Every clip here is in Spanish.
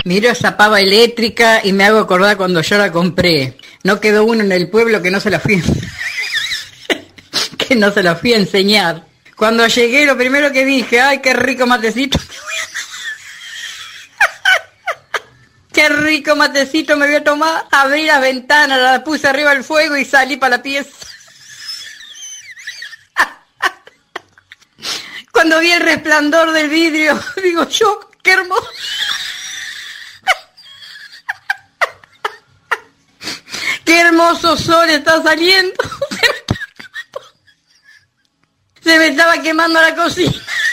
Miro esa pava eléctrica y me hago acordar cuando yo la compré. No quedó uno en el pueblo que no se la fui que no se la fui a enseñar. Cuando llegué, lo primero que dije, ¡ay, qué rico matecito! ¡Qué rico matecito me voy a tomar! Abrí las ventanas, la puse arriba del fuego y salí para la pieza. Cuando vi el resplandor del vidrio, digo yo, ¡qué hermoso! ¡Qué hermoso sol está saliendo! Se me estaba quemando la cocina.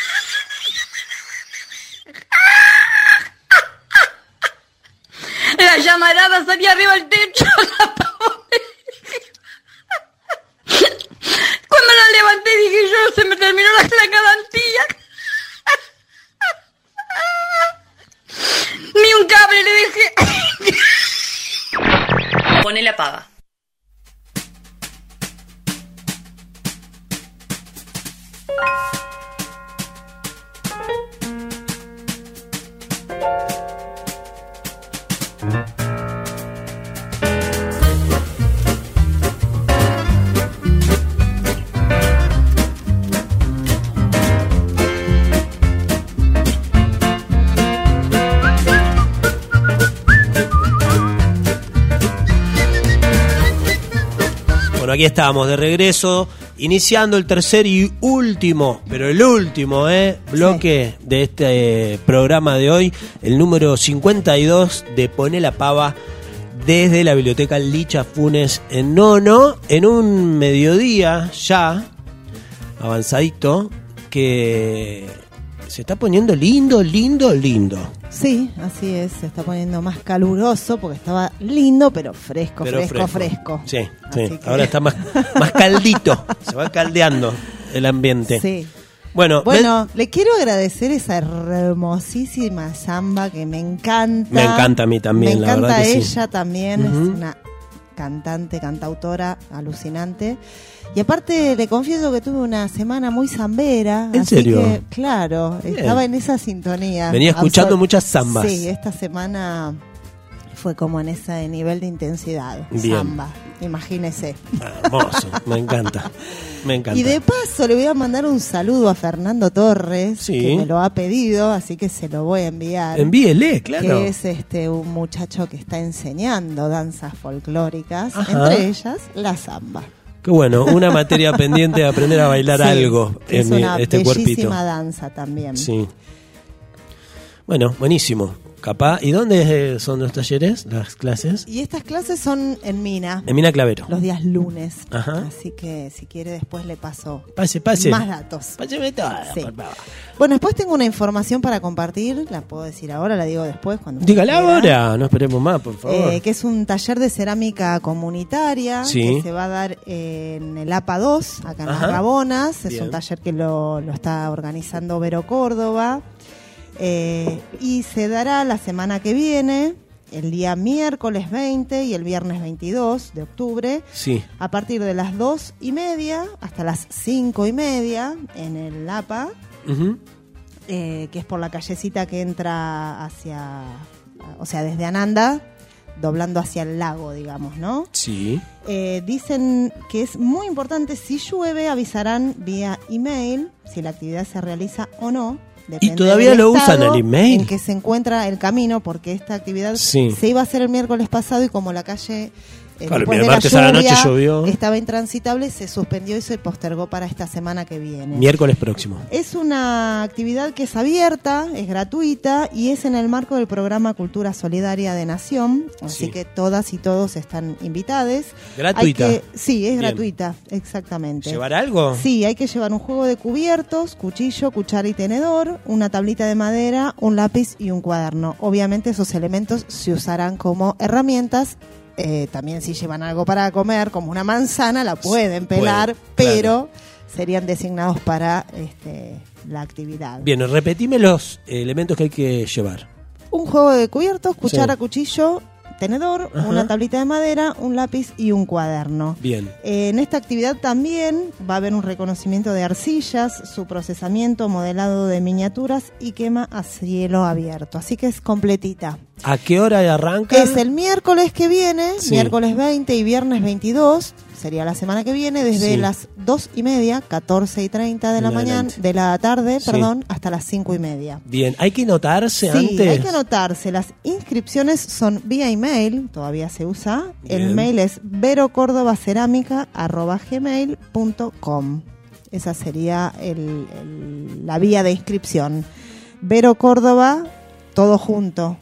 La llamarada salía arriba del techo. Cuando la levanté dije yo, se me terminó la garantía. Ni un cable le dejé. Pone la pava. Bueno, aquí estamos de regreso, iniciando el tercer y último, pero el último bloque de este programa de hoy, el número 52 de Poné la Pava, desde la Biblioteca Licha Funes en Nono, en un mediodía ya avanzadito, que se está poniendo lindo. Sí, así es, se está poniendo más caluroso porque estaba lindo, pero fresco. Sí. Ahora está más caldito, se va caldeando el ambiente. Sí. Bueno, le quiero agradecer esa hermosísima samba que me encanta. Me encanta a mí también, la verdad que sí. Me encanta ella también, es una cantautora alucinante. Y aparte le confieso que tuve una semana muy zambera. ¿En serio? Que, claro, bien. Estaba en esa sintonía. Venía escuchando muchas zambas. Sí, esta semana fue como en ese nivel de intensidad. Bien. Zamba, imagínese. Hermoso, me encanta. Y de paso le voy a mandar un saludo a Fernando Torres, sí, que me lo ha pedido, así que se lo voy a enviar. Envíele, claro. Que es un muchacho que está enseñando danzas folclóricas, entre ellas la zamba. Qué bueno, una materia pendiente de aprender a bailar algo en este cuerpito. Es una bellísima danza también. Sí. Bueno, buenísimo. Capaz. ¿Y dónde son los talleres, las clases? Y estas clases son en Mina. En Mina Clavero. Los días lunes. Ajá. Así que si quiere después le paso Pase. más datos. Páseme todo, sí. Por favor. Bueno, después tengo una información para compartir. La puedo decir ahora, la digo después. Dígala ahora, no esperemos más, por favor. Que es un taller de cerámica comunitaria. Sí. Que se va a dar en el APA 2, acá en Las Rabonas. Es un taller que lo está organizando Vero Córdoba. Y se dará la semana que viene, el día miércoles 20 y el viernes 22 de octubre, sí, a partir de las 2:30 hasta las 5:30 en el APA, que es por la callecita que entra desde Ananda, doblando hacia el lago, digamos, ¿no? Sí. Dicen que es muy importante, si llueve avisarán vía email si la actividad se realiza o no. Depende. ¿Y todavía lo usan el email? En que se encuentra el camino, porque esta actividad se iba a hacer el miércoles pasado y como la calle después de la lluvia, a la noche llovió, estaba intransitable, se suspendió y se postergó para esta semana que viene. Miércoles próximo. Es una actividad que es abierta, es gratuita y es en el marco del programa Cultura Solidaria de Nación, así que todas y todos están invitados. ¿Gratuita? Sí, es gratuita, exactamente. ¿Llevar algo? Sí, hay que llevar un juego de cubiertos, cuchillo, cuchara y tenedor, una tablita de madera, un lápiz y un cuaderno. Obviamente esos elementos se usarán como herramientas. También si llevan algo para comer, como una manzana, la pueden pelar, pero serían designados para la actividad. Bien, repetime los elementos que hay que llevar. Un juego de cubiertos, cuchara, cuchillo, tenedor, una tablita de madera, un lápiz y un cuaderno. Bien. En esta actividad también va a haber un reconocimiento de arcillas, su procesamiento, modelado de miniaturas y quema a cielo abierto. Así que es completita. ¿A qué hora arranca? Es el miércoles que viene, Sí. miércoles 20 y viernes 22, sería la semana que viene, desde Sí. las 2:30, 14:30 de la mañana, de la tarde, Sí. hasta las 5:30. Bien, ¿hay que anotarse Sí, antes? hay que anotarse. Las inscripciones son vía email, todavía se usa. Bien. El mail es verocórdobacerámica@gmail.com. Esa sería la vía de inscripción. Vero Córdoba, todo junto,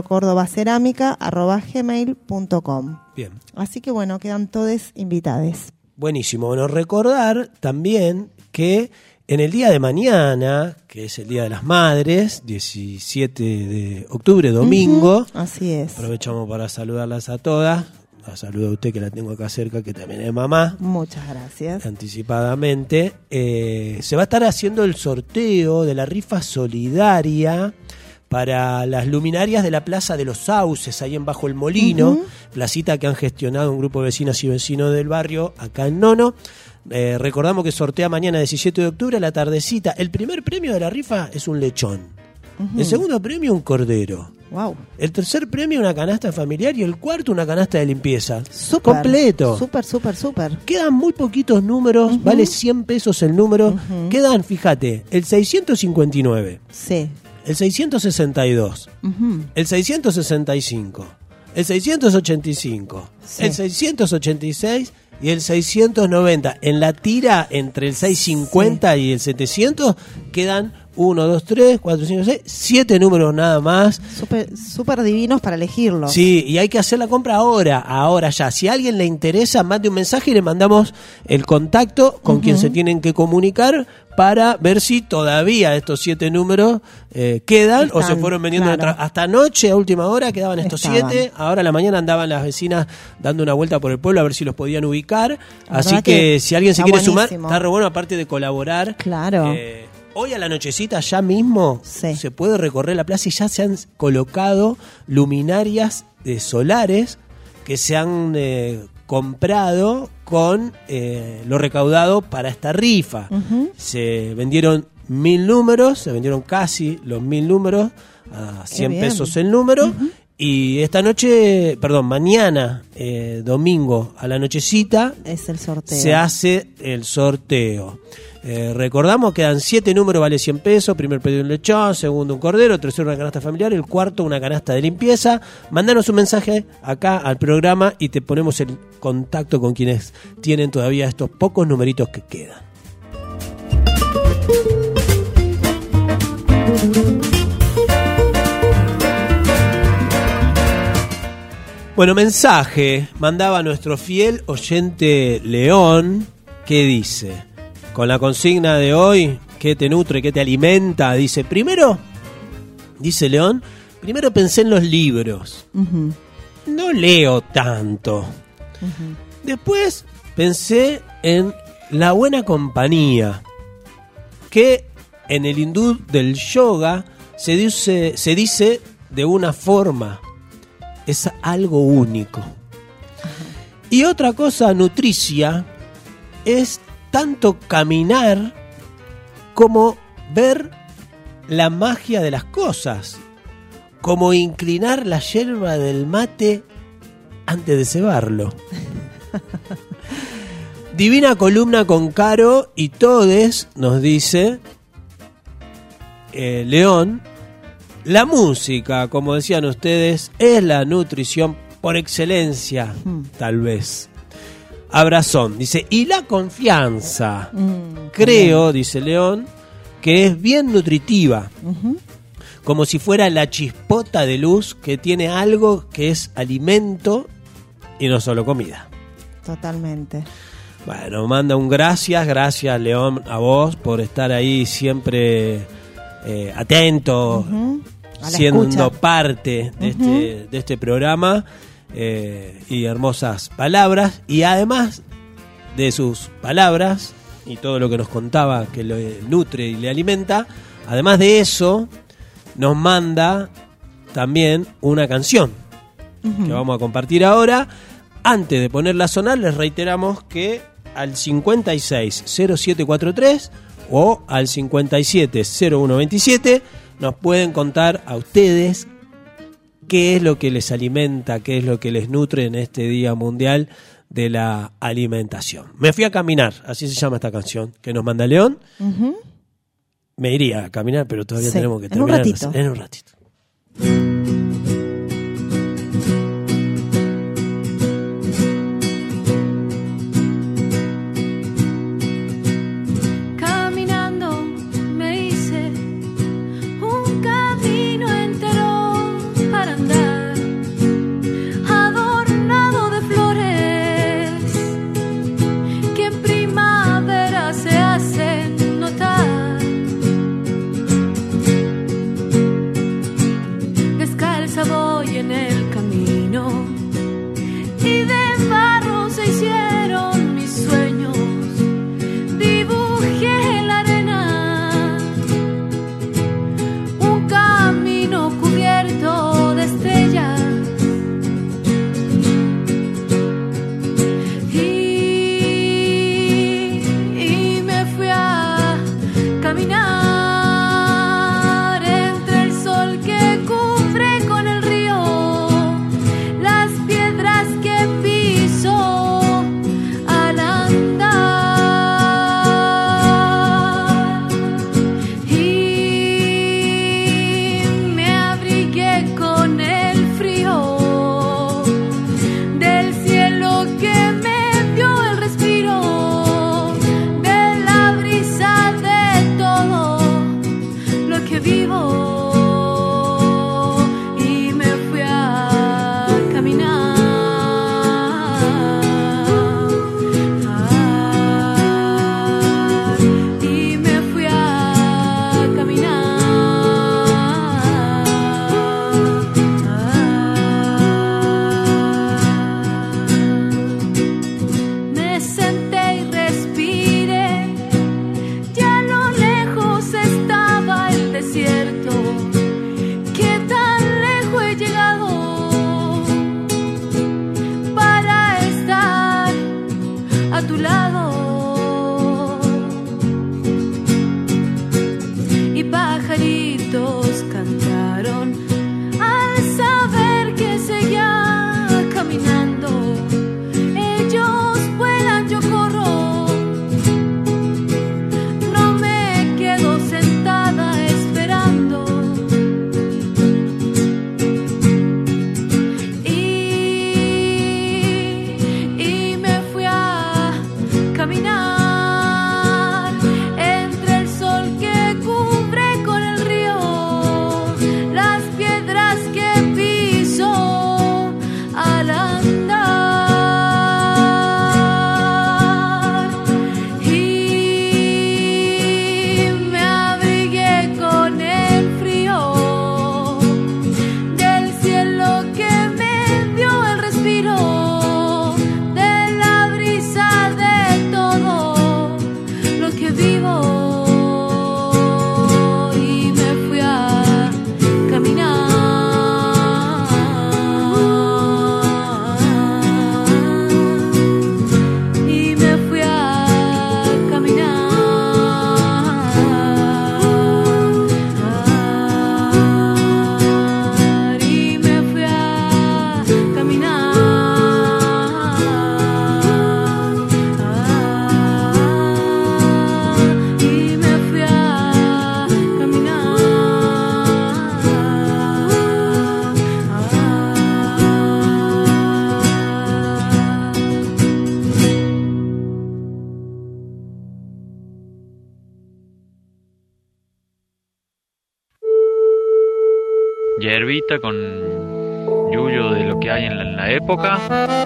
verocórdobacerámica@gmail.com. Bien, Así que bueno, quedan todos invitados. buenísimo. Bueno, recordar también que en el día de mañana, que es el Día de las Madres, 17 de octubre, domingo, Así es. aprovechamos para saludarlas a todas. La saludo a usted que la tengo acá cerca, que también es mamá. Muchas gracias. Anticipadamente, se va a estar haciendo el sorteo de la rifa solidaria para las luminarias de la Plaza de los Sauces, ahí en Bajo el Molino, placita que han gestionado un grupo de vecinas y vecinos del barrio, acá en Nono. Recordamos que sortea mañana 17 de octubre a la tardecita. El primer premio de la rifa es un lechón. El segundo premio un cordero. Wow. El tercer premio una canasta familiar y el cuarto una canasta de limpieza. Súper. Completo. Súper. Quedan muy poquitos números, vale 100 pesos el número. Quedan, fíjate, el 659, Sí. el 662, el 665, el 685, Sí. el 686 y el 690. En la tira entre el 650 y el 700 quedan 1, 2, 3, 4, 5, 6, 7 números nada más. Súper divinos para elegirlos. Sí, y hay que hacer la compra ahora ya. Si a alguien le interesa, mande un mensaje y le mandamos el contacto con quien se tienen que comunicar para ver si todavía estos 7 números quedan o se Están, fueron vendiendo claro. hasta anoche, a última hora, quedaban estos Estaban. 7. Ahora a la mañana andaban las vecinas dando una vuelta por el pueblo a ver si los podían ubicar. La Así verdad que que si alguien se está quiere sumar, buenísimo. está re bueno, aparte de colaborar. Claro. Hoy a la nochecita ya mismo Sí. se puede recorrer la plaza y ya se han colocado luminarias solares que se han comprado con lo recaudado para esta rifa. Se vendieron 1000 números, se vendieron casi los 1000 números a 100 bien. pesos el número. Y esta noche, mañana, domingo a la nochecita, Es el sorteo. se hace el sorteo. Recordamos, quedan 7 números, vale 100 pesos. Primer pedido un lechón, segundo un cordero, tercero una canasta familiar, el cuarto una canasta de limpieza. Mándanos un mensaje acá al programa y te ponemos en contacto con quienes tienen todavía estos pocos numeritos que quedan. Bueno, mensaje mandaba nuestro fiel oyente León, que dice, con la consigna de hoy, ¿qué te nutre, qué te alimenta? Dice, primero, dice León, primero pensé en los libros. No leo tanto. Después pensé en la buena compañía, que en el hindú del yoga se dice de una forma, es algo único. Y otra cosa nutricia es tanto caminar como ver la magia de las cosas, como inclinar la yerba del mate antes de cebarlo. Divina columna con Caro y Todes, nos dice León. La música, como decían ustedes, es la nutrición por excelencia, tal vez. Abrazón, dice, y la confianza. Creo, dice León, que es bien nutritiva. Como si fuera la chispota de luz que tiene algo que es alimento y no solo comida. Totalmente. Bueno, manda un gracias León, a vos por estar ahí siempre atento, A la siendo escucha. parte de este programa, y hermosas palabras, y además de sus palabras y todo lo que nos contaba que lo nutre y le alimenta, además de eso nos manda también una canción que vamos a compartir ahora. Antes de ponerla a sonar, les reiteramos que al 560743 o al 570127 nos pueden contar a ustedes qué es lo que les alimenta, qué es lo que les nutre en este Día Mundial de la Alimentación. Me fui a caminar, así se llama esta canción, que nos manda León. Uh-huh. Me iría a caminar, pero todavía tenemos que terminar. En un ratito. Hierbita con yuyo de lo que hay en la época.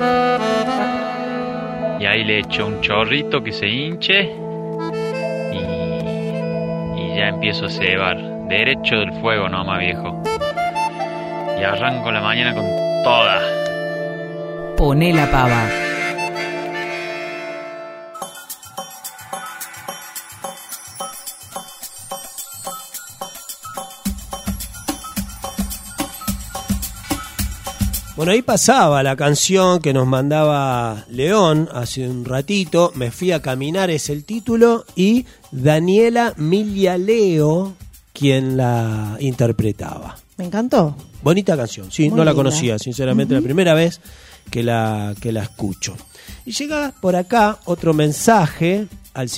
Y ahí le echo un chorrito que se hinche. Y ya empiezo a cebar. Derecho del fuego nomás, viejo. Y arranco la mañana con toda. Poné la pava. Bueno, ahí pasaba la canción que nos mandaba León hace un ratito. Me fui a caminar, es el título. Y Daniela Miglialeo, quien la interpretaba. Me encantó. Bonita canción, sí, Muy no la linda. conocía, sinceramente, la primera vez que la escucho. Y llega por acá otro mensaje al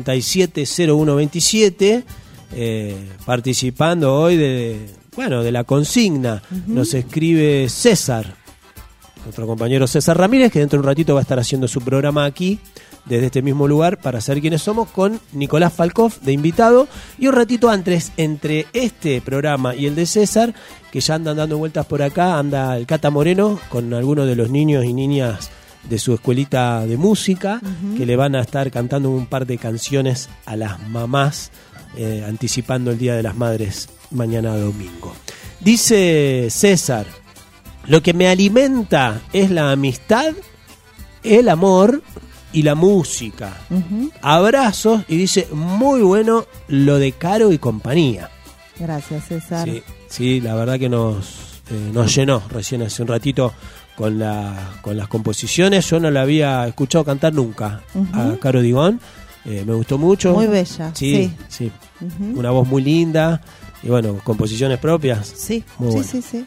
570127, participando hoy de la consigna. Nos escribe César, nuestro compañero César Ramírez, que dentro de un ratito va a estar haciendo su programa aquí, desde este mismo lugar, para saber quiénes somos, con Nicolás Falkov de invitado. Y un ratito antes, entre este programa y el de César, que ya andan dando vueltas por acá, anda el Cata Moreno con algunos de los niños y niñas de su escuelita de música, que le van a estar cantando un par de canciones a las mamás, anticipando el Día de las Madres mañana domingo. Dice César: lo que me alimenta es la amistad, el amor y la música. Abrazos, y dice, muy bueno lo de Caro y compañía. Gracias, César. Sí, la verdad que nos llenó recién hace un ratito con las composiciones. Yo no la había escuchado cantar nunca a Caro Digón. Me gustó mucho. Muy bella. Sí. Una voz muy linda. Y bueno, composiciones propias. Sí, muy bueno. sí.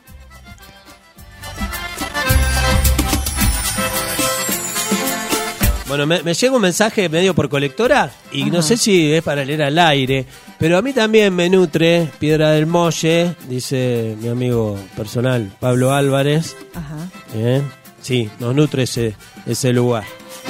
Bueno, me llega un mensaje medio por colectora y no sé si es para leer al aire, pero a mí también me nutre Piedra del Molle, dice mi amigo personal Pablo Álvarez. Ajá. Sí, nos nutre ese lugar.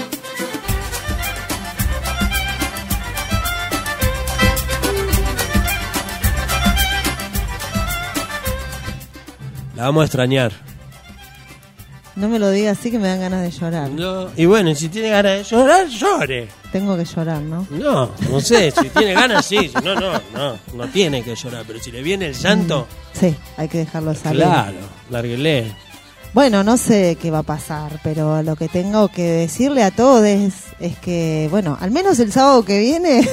La vamos a extrañar. No me lo digas así que me dan ganas de llorar. No, y bueno, si tiene ganas de llorar, llore. Tengo que llorar, ¿no? No sé, si tiene ganas, sí. Si no tiene que llorar. Pero si le viene el llanto, Sí, hay que dejarlo salir. claro, lárguele. Bueno, no sé qué va a pasar, pero lo que tengo que decirle a todos es que, bueno, al menos el sábado que viene...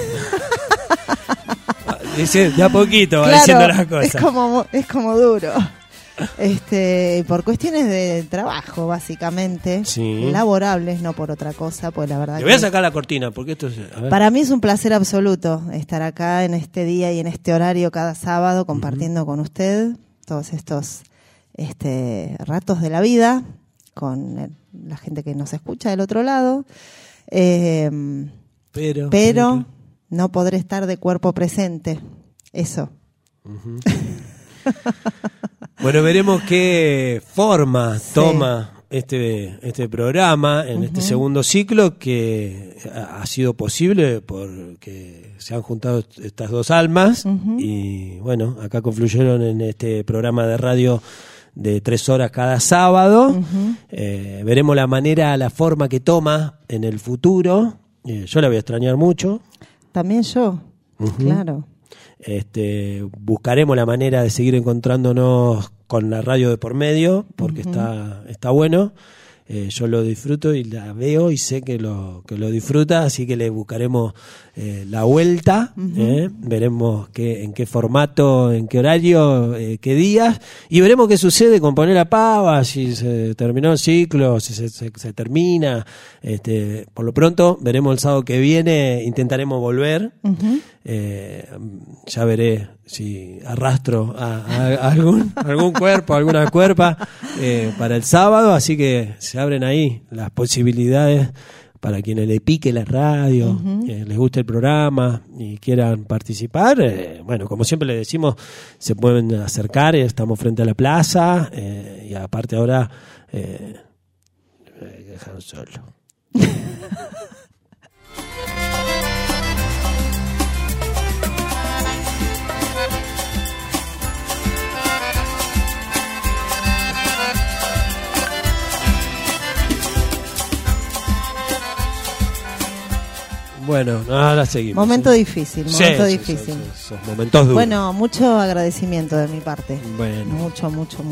Dice, de a poquito va claro, diciendo las cosas. es como duro. Por cuestiones de trabajo, básicamente, Sí. laborables, no por otra cosa, pues la verdad Le voy a que sacar la cortina, porque esto es... a ver. para mí es un placer absoluto estar acá en este día y en este horario cada sábado compartiendo con usted todos estos ratos de la vida con la gente que nos escucha del otro lado, pero no podré estar de cuerpo presente, eso. Bueno, veremos qué forma toma este programa en este segundo ciclo, que ha sido posible porque se han juntado estas dos almas y bueno, acá confluyeron en este programa de radio de 3 horas cada sábado. Veremos la forma que toma en el futuro. Yo la voy a extrañar mucho. También yo, claro. Buscaremos la manera de seguir encontrándonos con la radio de por medio, porque está bueno. Yo lo disfruto y la veo y sé que lo disfruta, así que le buscaremos la vuelta. Veremos en qué formato, en qué horario, qué días, y veremos qué sucede con Poner la Pava, si se terminó el ciclo, si se termina. Por lo pronto veremos el sábado que viene, intentaremos volver. Ya veré si arrastro a algún cuerpo, alguna cuerpa para el sábado, así que se abren ahí las posibilidades para quienes le pique la radio, les guste el programa y quieran participar. Bueno, como siempre les decimos, se pueden acercar, estamos frente a la plaza, y aparte ahora dejaron solo. Bueno, ahora seguimos. Momento difícil, difícil. Son momentos duros. Bueno, mucho agradecimiento de mi parte. Bueno. Mucho.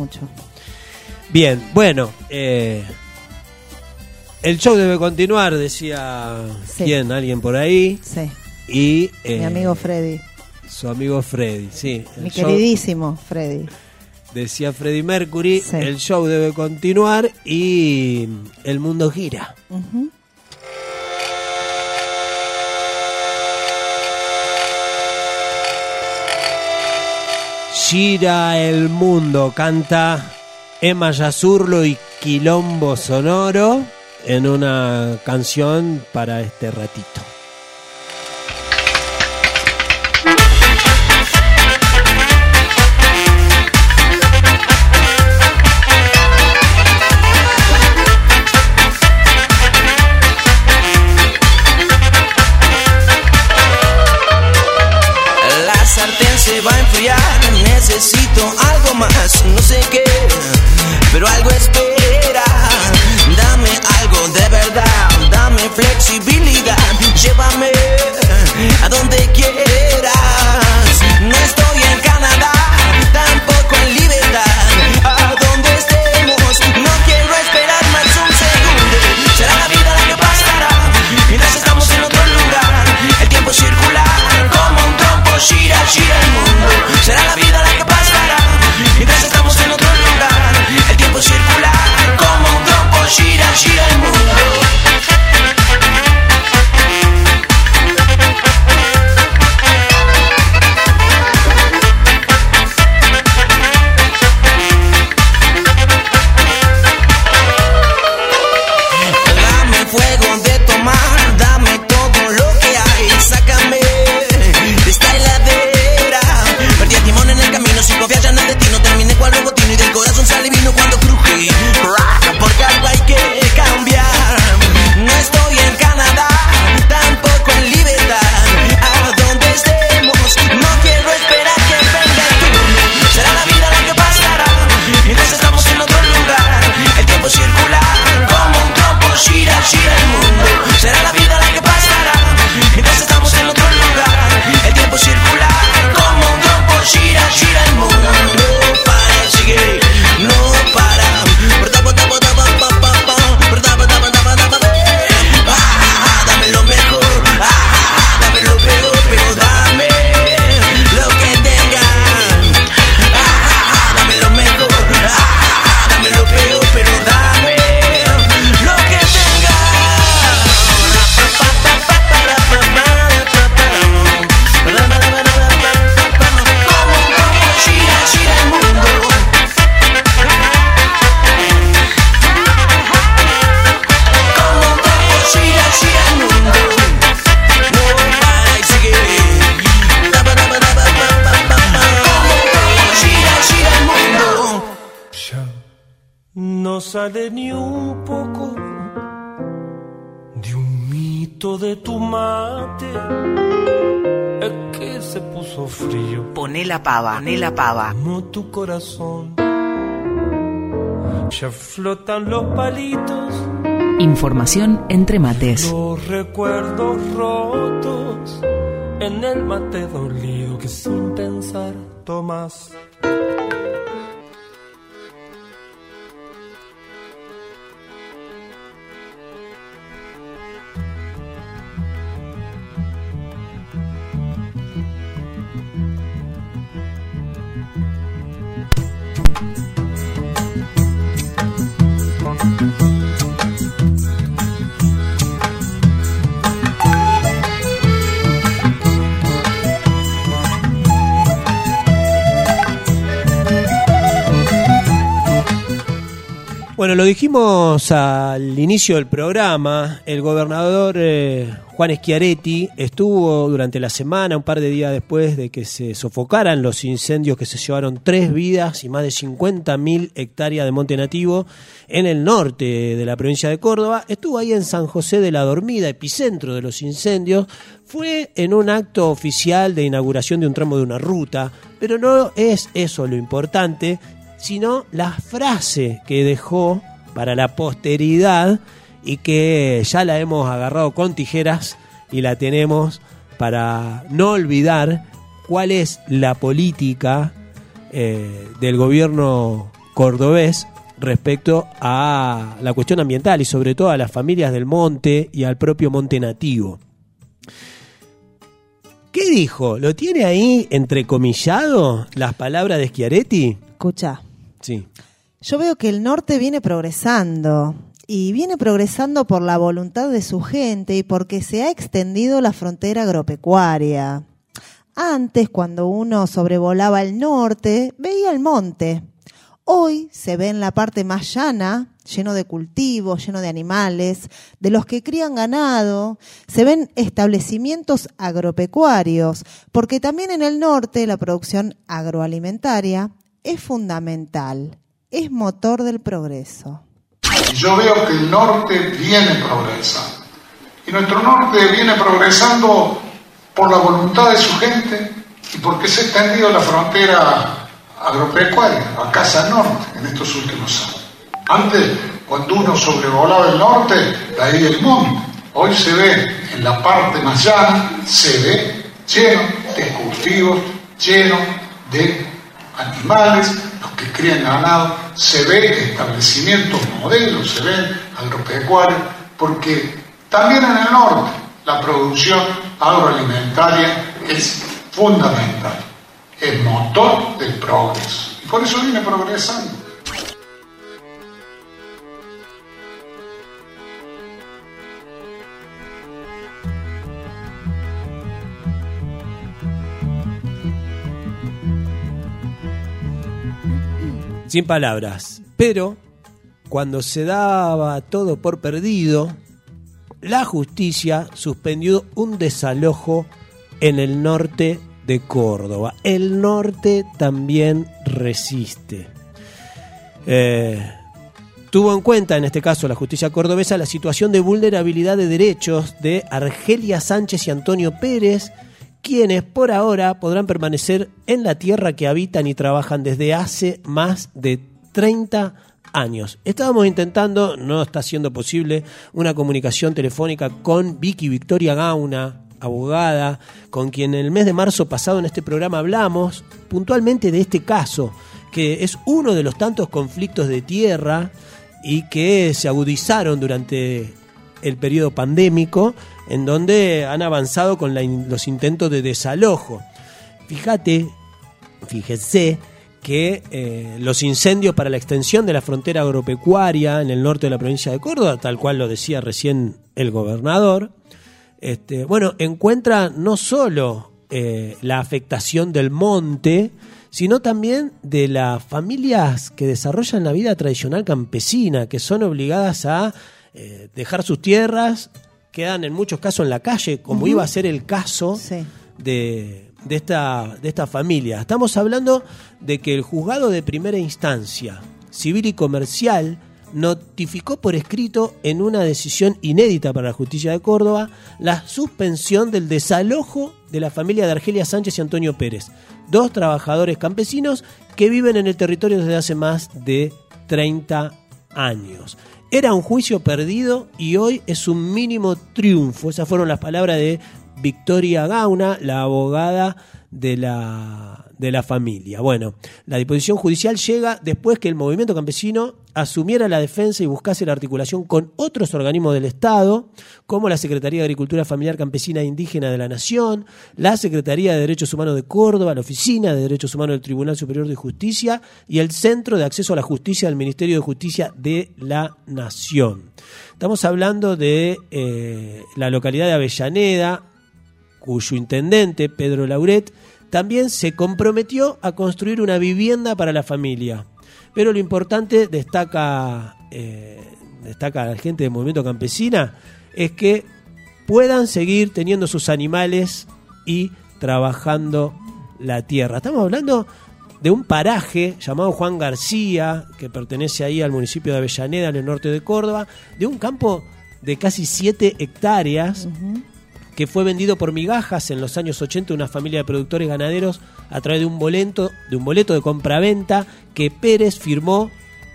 Bien, bueno, el show debe continuar, decía alguien por ahí. Sí. Y mi amigo Freddy. Su amigo Freddy, sí. Mi queridísimo Freddy. Decía Freddie Mercury, el show debe continuar y el mundo gira. gira el mundo, canta Emma Yazurlo y Quilombo Sonoro en una canción para este ratito. Necesito algo más, no sé qué, pero algo espera. Dame algo de verdad, dame flexibilidad. Llévame a donde quieras. No estoy en Canadá, tampoco en libertad. A donde estemos, no quiero esperar más un segundo. Será la vida la que pasará, mientras estamos en otro lugar. El tiempo circular, como un trompo gira, gira el mundo. Será la vida la que pasará, mientras estamos en otro lugar. El tiempo circular, como un trompo gira, gira el mundo. Dame fuego de tomar, dame todo lo que hay. Sácame de esta heladera. Perdí el timón en el camino, sin confiar ya en el destino. Terminé cual robotino y del corazón sale vino cuando cruje. Porque algo hay que cambiar. No estoy en Canadá, tampoco en libertad. A donde estemos, no quiero esperar que venga el turno. Será la vida la que pasará, mientras estamos en otro lugar. El tiempo circular, como un trompo gira, gira el mundo. Será la vida la que pasará, mientras estamos en otro lugar. El tiempo circular, como un trompo gira, gira el mundo. No para, sigue, no para. Dame lo mejor, dame lo peor, pero dame lo que tengan. Dame lo mejor, dame lo peor, pero dame lo que gira, gira el mundo. Gira, gira el mundo. No para y sigue. Gira, gira el mundo. Ya no sale ni un poco de un mito de tu mate. Es que se puso frío. Poné la pava, poné la pava. Como tu corazón. Ya flotan los palitos. Información entre mates. Los recuerdos rotos en el mate dolido que sin pensar tomas. Bueno, lo dijimos al inicio del programa, el gobernador Juan Schiaretti estuvo durante la semana, un par de días después de que se sofocaran los incendios que se llevaron 3 vidas y más de 50.000 hectáreas de monte nativo en el norte de la provincia de Córdoba. Estuvo ahí en San José de la Dormida, epicentro de los incendios. Fue en un acto oficial de inauguración de un tramo de una ruta, pero no es eso lo importante, sino la frase que dejó para la posteridad y que ya la hemos agarrado con tijeras y la tenemos para no olvidar cuál es la política del gobierno cordobés respecto a la cuestión ambiental y sobre todo a las familias del monte y al propio monte nativo. ¿Qué dijo? ¿Lo tiene ahí entrecomillado las palabras de Schiaretti? Escucha. Sí. Yo veo que el norte viene progresando y viene progresando por la voluntad de su gente y porque se ha extendido la frontera agropecuaria. Antes, cuando uno sobrevolaba el norte, veía el monte. Hoy se ve en la parte más llana, lleno de cultivos, lleno de animales, de los que crían ganado, se ven establecimientos agropecuarios, porque también en el norte la producción agroalimentaria es fundamental, es motor del progreso. Yo veo que el norte viene progresando, y nuestro norte viene progresando por la voluntad de su gente y porque se ha extendido la frontera agropecuaria, acá hacia el norte, en estos últimos años. Antes, cuando uno sobrevolaba el norte, veía el monte. Hoy se ve, en la parte más llana, se ve lleno de cultivos, lleno de animales, los que crían ganado, se ve establecimientos modelos, se ven agropecuarios, porque también en el norte la producción agroalimentaria es fundamental. El motor del progreso. Y por eso viene progresando. Sin palabras. Pero cuando se daba todo por perdido, la justicia suspendió un desalojo en el norte de Córdoba. El norte también resiste. Tuvo en cuenta, en este caso, la justicia cordobesa, la situación de vulnerabilidad de derechos de Argelia Sánchez y Antonio Pérez, quienes por ahora podrán permanecer en la tierra que habitan y trabajan desde hace más de 30 años. Estábamos intentando, no está siendo posible, una comunicación telefónica con Vicky Victoria Gauna, abogada, con quien en el mes de marzo pasado en este programa hablamos puntualmente de este caso, que es uno de los tantos conflictos de tierra y que se agudizaron durante el periodo pandémico, en donde han avanzado con los intentos de desalojo. Fíjese que los incendios para la extensión de la frontera agropecuaria en el norte de la provincia de Córdoba, tal cual lo decía recién el gobernador, encuentra no solo la afectación del monte, sino también de las familias que desarrollan la vida tradicional campesina, que son obligadas a dejar sus tierras, quedan en muchos casos en la calle, como iba a ser el caso de esta familia. Estamos hablando de que el juzgado de primera instancia, civil y comercial, notificó por escrito en una decisión inédita para la justicia de Córdoba la suspensión del desalojo de la familia de Argelia Sánchez y Antonio Pérez, dos trabajadores campesinos que viven en el territorio desde hace más de 30 años. Era un juicio perdido y hoy es un mínimo triunfo. Esas fueron las palabras de Victoria Gauna, la abogada de la familia. Bueno, la disposición judicial llega después que el movimiento campesino asumiera la defensa y buscase la articulación con otros organismos del Estado, como la Secretaría de Agricultura Familiar Campesina e Indígena de la Nación, la Secretaría de Derechos Humanos de Córdoba, la Oficina de Derechos Humanos del Tribunal Superior de Justicia y el Centro de Acceso a la Justicia del Ministerio de Justicia de la Nación. Estamos hablando de la localidad de Avellaneda, cuyo intendente, Pedro Lauret, también se comprometió a construir una vivienda para la familia. Pero lo importante, destaca la gente del movimiento campesina, es que puedan seguir teniendo sus animales y trabajando la tierra. Estamos hablando de un paraje llamado Juan García, que pertenece ahí al municipio de Avellaneda, en el norte de Córdoba, de un campo de casi 7 hectáreas, que fue vendido por migajas en los años 80 a una familia de productores ganaderos a través de un boleto de compraventa que Pérez firmó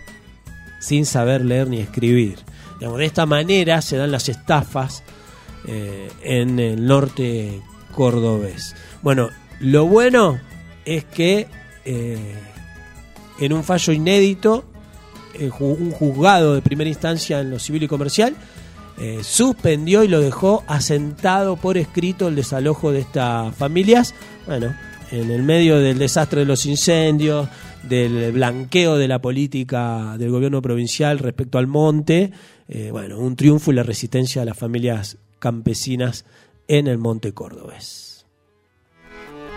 sin saber leer ni escribir. Digamos, de esta manera se dan las estafas en el norte cordobés. Bueno, lo bueno es que en un fallo inédito, un juzgado de primera instancia en lo civil y comercial suspendió y lo dejó asentado por escrito el desalojo de estas familias. Bueno, en el medio del desastre de los incendios, del blanqueo de la política del gobierno provincial respecto al monte, un triunfo y la resistencia de las familias campesinas en el monte cordobés.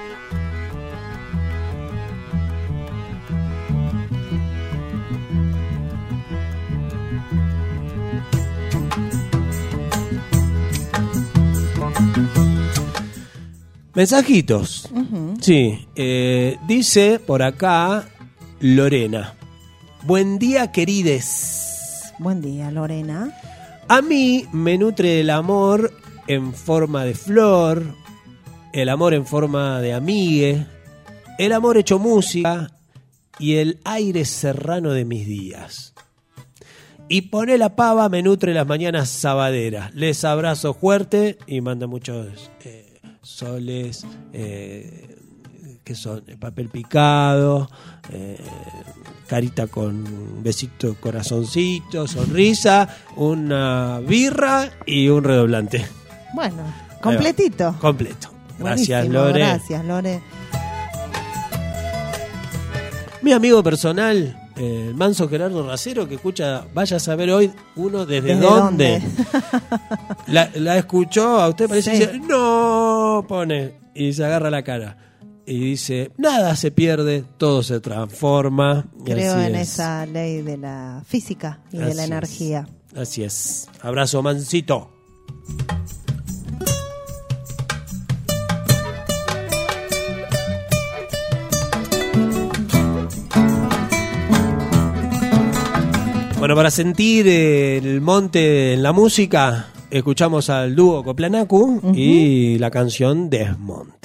Mensajitos. Sí. Dice por acá Lorena. Buen día, querides. Buen día, Lorena. A mí me nutre el amor en forma de flor, el amor en forma de amigue, el amor hecho música y el aire serrano de mis días. Y Poné la Pava me nutre las mañanas sabaderas. Les abrazo fuerte y manda muchos soles, que son papel picado, carita con besito, corazoncito, sonrisa, una birra y un redoblante. Bueno, completito. Completo. Gracias, Buenísimo, Lore. Gracias, Lore. Mi amigo personal, el manso Gerardo Racero, que escucha, vaya a saber hoy uno desde dónde. La escuchó, a usted parece, Sí. y dice, no, pone, y se agarra la cara. Y dice, nada se pierde, todo se transforma. Y Creo así en es. esa ley de la física y de Así la es. energía. Así es. Abrazo, mansito. Bueno, para sentir el monte en la música, escuchamos al dúo Coplanacu y la canción Desmonte.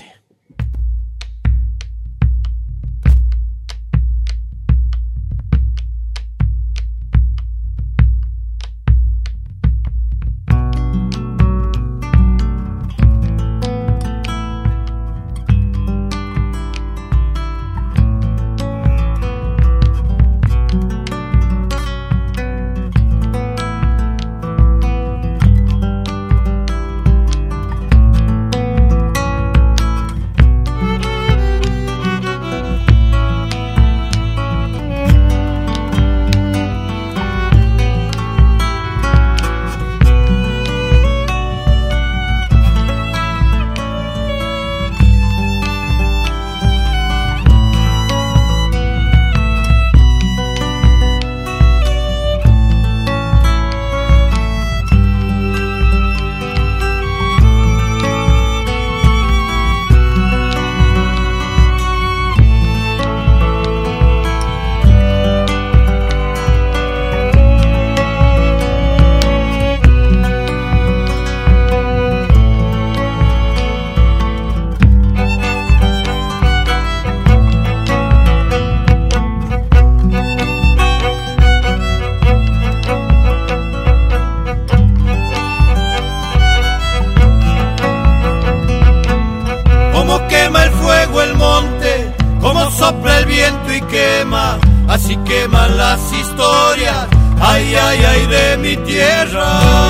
sopla el viento y quema, así queman las historias, ay, ay, ay, de mi tierra.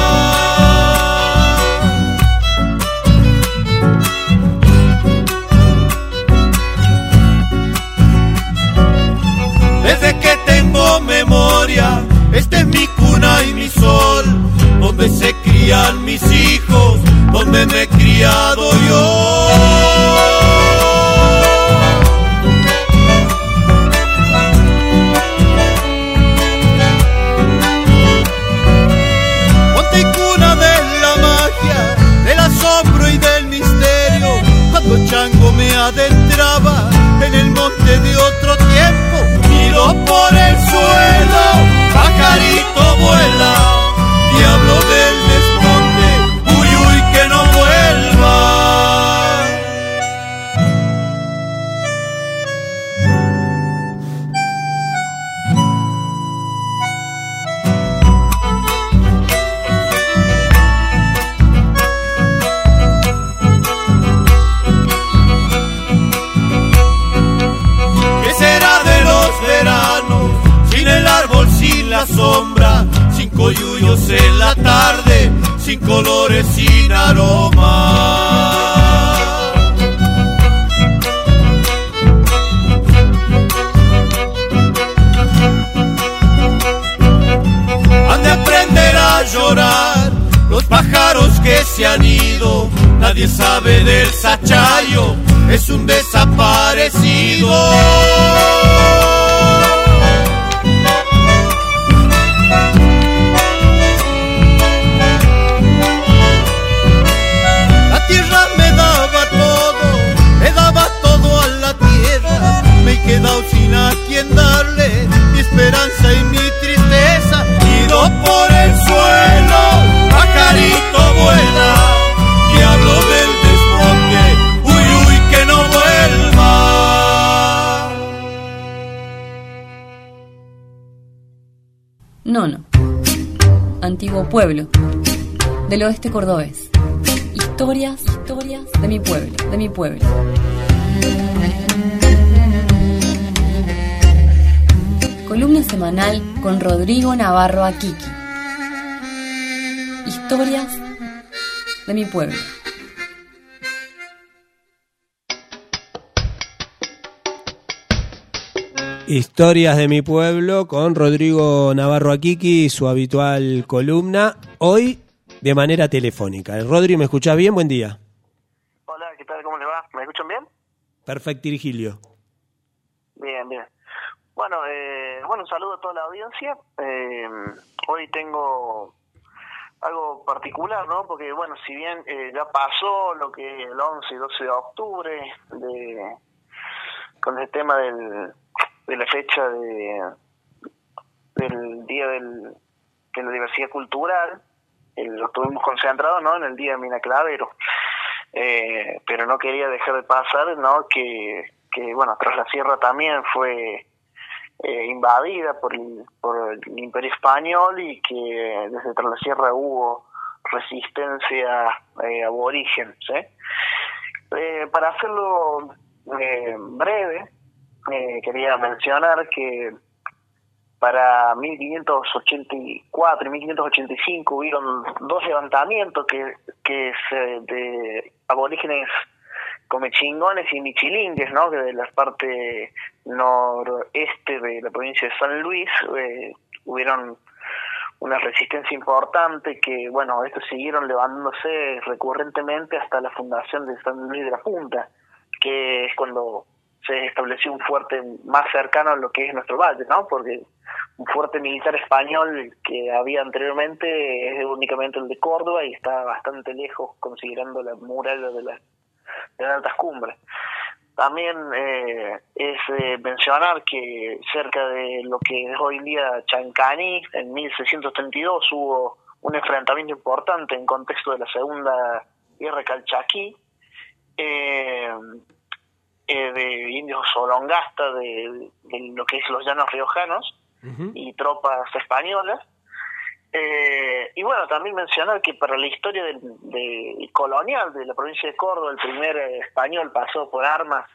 Desde que tengo memoria, esta es mi cuna y mi sol, donde se crían mis hijos, donde me he criado yo. Monte y cuna de la magia, del asombro y del misterio, cuando Chango me adentraba en el monte de otro tiempo, miro por el suelo, pajarito vuela, diablo del desmonte, uy, uy, que no vuelva. ¿Qué será de los veranos sin el árbol, sin la sombra, sin coyuyos en la tarde, sin colores, sin aroma? Han de aprender a llorar los pájaros que se han ido, nadie sabe del sachayo, es un desaparecido. La tierra me daba todo, Nono, antiguo pueblo del oeste cordobés. Historias de mi pueblo. Columna semanal con Rodrigo Navarro Akiki. Historias de mi pueblo. Historias de mi pueblo con Rodrigo Navarro Akiki y su habitual columna, hoy de manera telefónica. Rodri, ¿me escuchás bien? Buen día. Hola, ¿qué tal? ¿Cómo le va? ¿Me escuchan bien? Perfecto, Virgilio. Bien. Bueno, un saludo a toda la audiencia. Hoy tengo algo particular, ¿no? Porque, bueno, si bien ya pasó lo que el 11 y 12 de octubre, con el tema de la fecha del Día de la Diversidad Cultural, lo tuvimos concentrado, ¿no?, en el Día de Mina Clavero. Pero no quería dejar de pasar, ¿no?, que bueno, Tras la Sierra también fue invadida por el Imperio Español y que desde Tras la Sierra hubo resistencia aborigen, ¿sí? Para hacerlo breve, quería mencionar que para 1584 y 1585 hubieron dos levantamientos de aborígenes comechingones y michilingues, ¿no?, que de la parte noroeste de la provincia de San Luis hubieron una resistencia importante que, bueno, estos siguieron levantándose recurrentemente hasta la fundación de San Luis de la Punta, que es cuando se estableció un fuerte más cercano a lo que es nuestro valle, ¿no? Porque un fuerte militar español que había anteriormente es únicamente el de Córdoba y está bastante lejos considerando la muralla de las altas cumbres. También es mencionar que cerca de lo que es hoy en día Chancani, en 1632 hubo un enfrentamiento importante en contexto de la Segunda Guerra Calchaquí, de indios solongasta de lo que es los llanos riojanos y tropas españolas. Y bueno, también mencionar que para la historia del colonial de la provincia de Córdoba, el primer español pasó por armas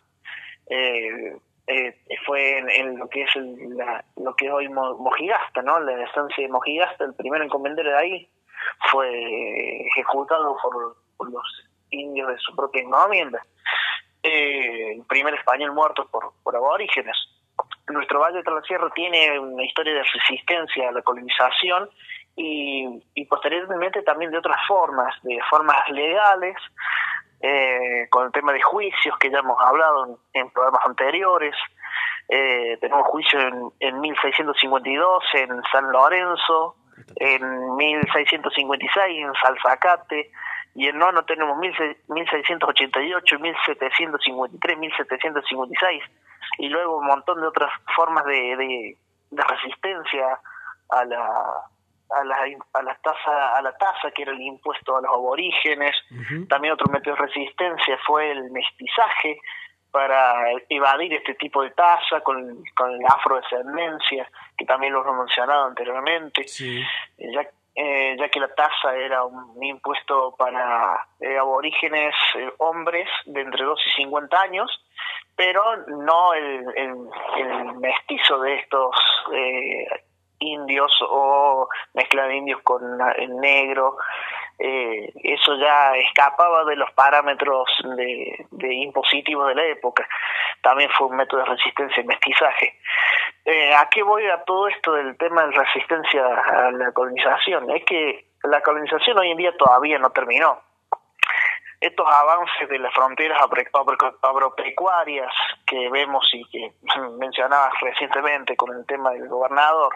fue en lo que es lo que es hoy Mojigasta, ¿no? La estancia de Mojigasta, el primero en convender de ahí fue ejecutado por los indios de su propia encomienda. El primer español muerto por aborígenes. Nuestro Valle de Tras la Sierra tiene una historia de resistencia a la colonización y posteriormente también de otras formas legales, con el tema de juicios que ya hemos hablado en programas anteriores. Tenemos juicio en 1652 en San Lorenzo, en 1656 en Salzacate, y en Nono tenemos 1688, 1753, 1756, y luego un montón de otras formas de resistencia a la tasa que era el impuesto a los aborígenes. También otro método de resistencia fue el mestizaje para evadir este tipo de tasa con la afrodescendencia, que también lo hemos mencionado anteriormente. Sí. Ya que la tasa era un impuesto para aborígenes hombres de entre 2 y 50 años, pero no el mestizo de estos indios o mezcla de indios con el negro. Eso ya escapaba de los parámetros de impositivos de la época. También fue un método de resistencia y mestizaje. ¿A qué voy a todo esto del tema de resistencia a la colonización? Es que la colonización hoy en día todavía no terminó. Estos avances de las fronteras agropecuarias que vemos y que mencionabas recientemente con el tema del gobernador,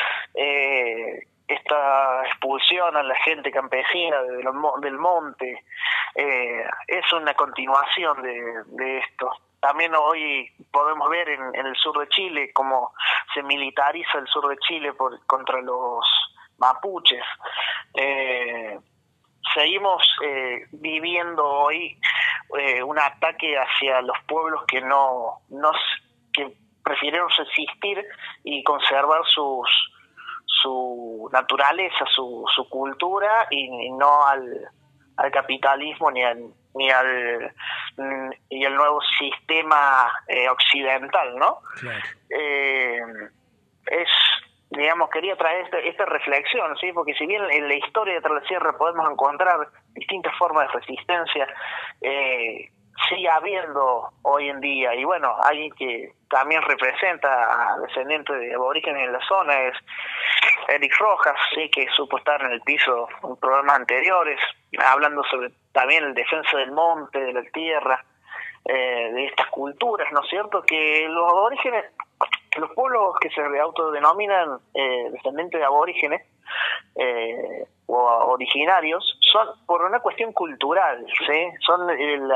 esta expulsión a la gente campesina del monte, es una continuación de esto. También hoy podemos ver en el sur de Chile cómo se militariza el sur de Chile contra los mapuches. Seguimos viviendo hoy un ataque hacia los pueblos que que prefirieron resistir y conservar su naturaleza, su cultura, y no al capitalismo ni al nuevo sistema occidental, ¿no? Claro. Digamos, quería traer esta reflexión, ¿sí? Porque si bien en la historia de Tras la Sierra podemos encontrar distintas formas de resistencia, sigue habiendo hoy en día, y bueno, alguien que también representa a descendientes de aborígenes en la zona es Eric Rojas, sí, que supo estar en el piso en programas anteriores, hablando sobre también el defensa del monte, de la tierra, de estas culturas, ¿no es cierto? Que los aborígenes, los pueblos que se autodenominan descendientes de aborígenes o originarios, son por una cuestión cultural, ¿sí? Son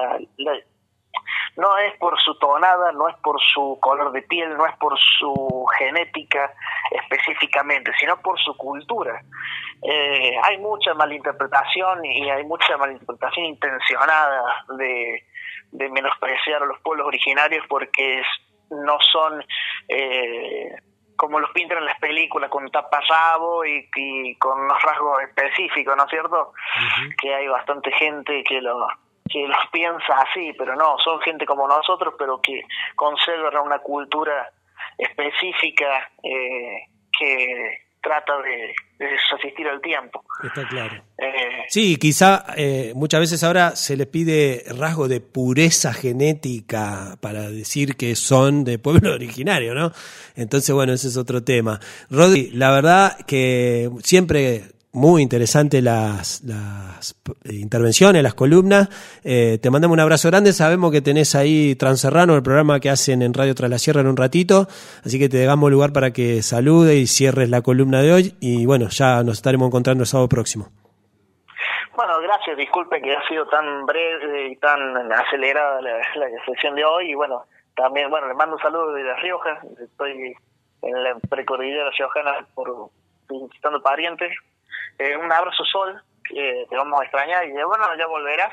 no es por su tonada, no es por su color de piel, no es por su genética específicamente, sino por su cultura. Hay mucha malinterpretación, y hay mucha malinterpretación intencionada de menospreciar a los pueblos originarios, porque no son como los pintan en las películas, con taparrabo y con unos rasgos específicos, ¿no es cierto? Uh-huh. Que hay bastante gente que los piensa así, pero no, son gente como nosotros, pero que conservan una cultura específica que trata de resistir al tiempo. Está claro. Sí, quizá muchas veces ahora se les pide rasgo de pureza genética para decir que son de pueblo originario, ¿no? Entonces, bueno, ese es otro tema. Rodri, la verdad que siempre muy interesante las intervenciones, las columnas. Te mandamos un abrazo grande. Sabemos que tenés ahí Transerrano, el programa que hacen en Radio Tras la Sierra, en un ratito. Así que te damos lugar para que salude y cierres la columna de hoy. Y bueno, ya nos estaremos encontrando el sábado próximo. Bueno, gracias. Disculpen que ha sido tan breve y tan acelerada la sesión de hoy. Y bueno, también, le mando un saludo de La Rioja. Estoy en la precordillera riojana visitando parientes. Un abrazo, Sol, te vamos a extrañar, y bueno, ya volverás,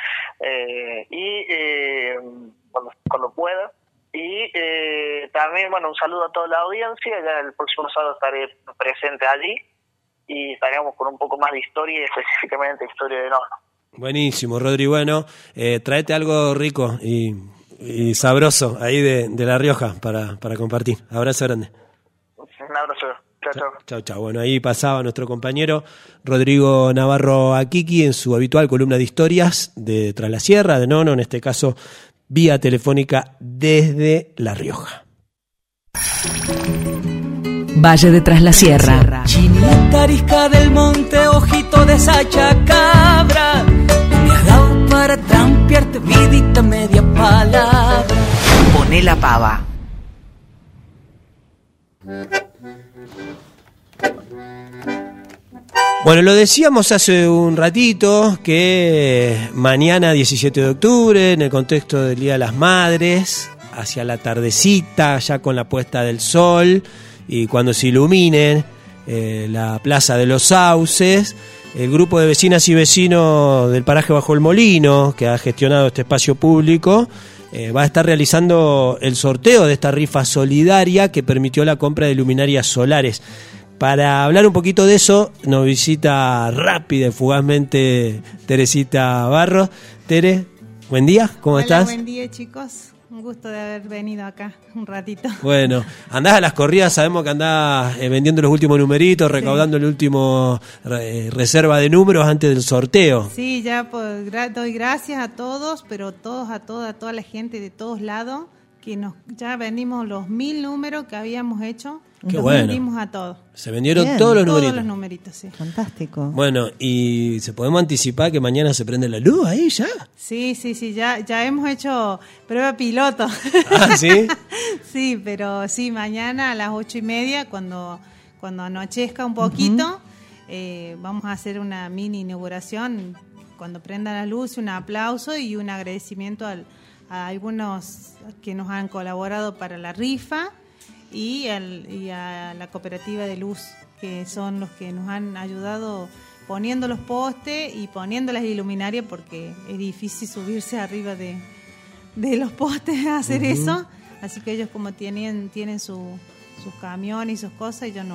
cuando pueda, y también, un saludo a toda la audiencia. Ya el próximo sábado estaré presente allí, y estaremos con un poco más de historia, y específicamente historia de Nono. Buenísimo, Rodri. Bueno, tráete algo rico y sabroso ahí de La Rioja para compartir. Abrazo grande. Un abrazo. Chau. Bueno, ahí pasaba nuestro compañero Rodrigo Navarro Akiki en su habitual columna de historias de Tras la Sierra, de Nono, en este caso vía telefónica desde La Rioja. Valle de Tras la Sierra. Chinita arisca del monte, ojito de esa chacabra, me has dado para trampearte vidita media palabra. Poné la pava. Bueno, lo decíamos hace un ratito que mañana 17 de octubre, en el contexto del Día de las Madres, hacia la tardecita, ya con la puesta del sol y cuando se ilumine la Plaza de los Sauces, el grupo de vecinas y vecinos del paraje Bajo el Molino, que ha gestionado este espacio público, va a estar realizando el sorteo de esta rifa solidaria que permitió la compra de luminarias solares. Para hablar un poquito de eso, nos visita rápida y fugazmente Teresita Barros. Tere, buen día, ¿cómo estás? Buen día, chicos. Un gusto de haber venido acá un ratito. Bueno, andás a las corridas, sabemos que andás vendiendo los últimos numeritos, recaudando el último reserva de números antes del sorteo. Sí, ya pues, doy gracias a todos, pero a toda la gente de todos lados, que ya vendimos los 1000 números que habíamos hecho. Qué los bueno. vendimos a todos. Se vendieron todos los numeritos. Todos los numeritos, sí. Fantástico. Bueno, ¿y se podemos anticipar que mañana se prende la luz ahí ya? Sí, ya hemos hecho prueba piloto. ¿Ah, sí? Sí, pero sí, mañana a las 8:30, cuando anochezca un poquito, vamos a hacer una mini inauguración. Cuando prenda la luz, un aplauso y un agradecimiento a algunos que nos han colaborado para la rifa, y a la cooperativa de luz, que son los que nos han ayudado poniendo los postes y poniendo las iluminarias, porque es difícil subirse arriba de los postes a hacer eso. Así que ellos, como tienen sus camiones y sus cosas, ellos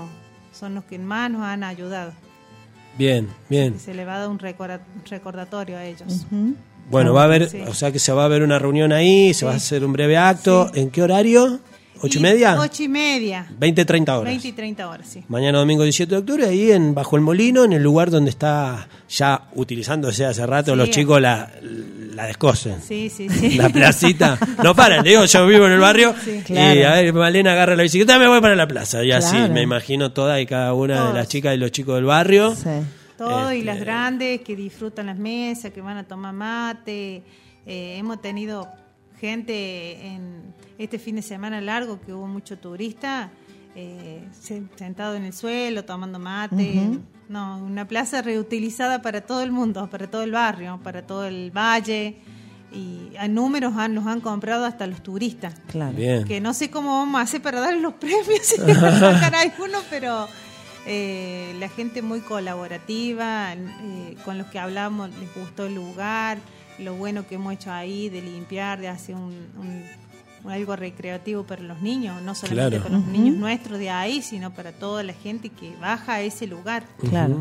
son los que más nos han ayudado. Bien, bien. Se le va a dar un recordatorio a ellos. Bueno, va a haber, Sí. o sea que se va a ver una reunión ahí, se va a hacer un breve acto. ¿En qué horario? ¿8:30? 8:30. 20-30 horas. 20 y 30 horas, sí. Mañana domingo 17 de octubre, ahí en Bajo el Molino, en el lugar donde está ya utilizándose hace rato Sí. los chicos la descosen. Sí, sí, sí. La placita. No paran, le digo, yo vivo en el barrio Sí. y a ver, Malena agarra la bicicleta, me voy para la plaza. Y así Claro. me imagino toda y cada una de Todos. las chicas y los chicos del barrio. Todo, y las grandes que disfrutan las mesas, que van a tomar mate. Hemos tenido gente en este fin de semana largo que hubo mucho turista sentado en el suelo tomando mate. No, una plaza reutilizada para todo el mundo, para todo el barrio, para todo el valle. Y a números nos han comprado hasta los turistas. Claro. Bien. Que no sé cómo vamos a hacer para darles los premios, si sacar alguno, pero la gente muy colaborativa, con los que hablamos les gustó el lugar, lo bueno que hemos hecho ahí de limpiar, de hacer algo recreativo para los niños, no solamente Claro. para los niños nuestros de ahí, sino para toda la gente que baja a ese lugar. Claro.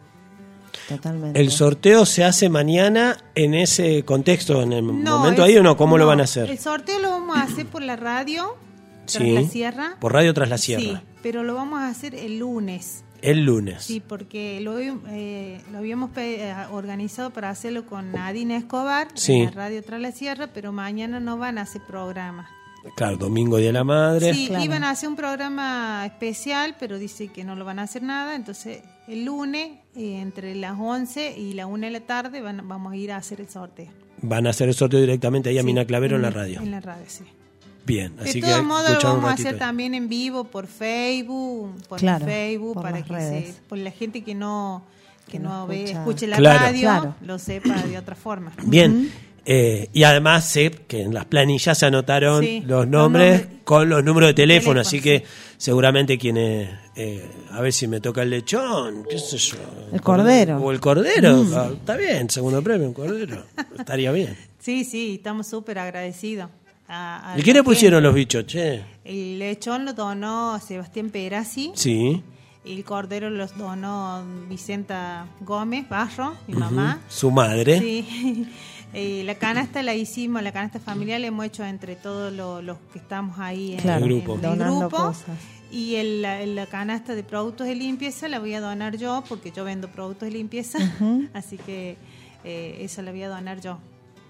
Totalmente. ¿El sorteo se hace mañana en ese contexto, en el No, momento ahí o no? ¿Cómo lo van a hacer? El sorteo lo vamos a hacer por la radio, Tras Sí. la Sierra. Por Radio Tras la Sierra. Sí, pero lo vamos a hacer el lunes. El lunes. Sí, porque lo habíamos organizado para hacerlo con Nadine Escobar, Sí. en la radio Tras la Sierra, pero mañana no van a hacer programa. Claro, Domingo Día de la Madre. Sí, iban a hacer un programa especial, pero dice que no lo van a hacer nada, entonces el lunes, entre las 11 y la 1 de la tarde, vamos a ir a hacer el sorteo. Van a hacer el sorteo directamente ahí a Sí, Mina Clavero en la radio. En la radio, sí. Bien, así De que todos modos lo escuchar un vamos a ratito hacer ahí. también en vivo por Facebook, por las para que redes. por la gente que no escucha. escuche la Claro. radio, Claro. lo sepa de otra forma. Bien. Y además sé que en las planillas se anotaron Sí, los los nombres nombres. con los números de teléfono, Teléfono, así que seguramente quienes, a ver si me toca el lechón, qué sé yo. El cordero. O el cordero, está bien, segundo premio, un cordero, estaría bien. Sí, sí, estamos súper agradecidos. ¿Y quiénes pusieron los bichos, che? El lechón lo donó Sebastián Perazzi. Sí. El cordero los donó Vicenta Gómez Barro, mi mamá. Su madre. Sí. La canasta la hicimos, la canasta familiar la hemos hecho entre todos los que estamos ahí en Claro, el grupo. en el donando grupo. cosas. Y la canasta de productos de limpieza la voy a donar yo, porque yo vendo productos de limpieza, así que esa la voy a donar yo.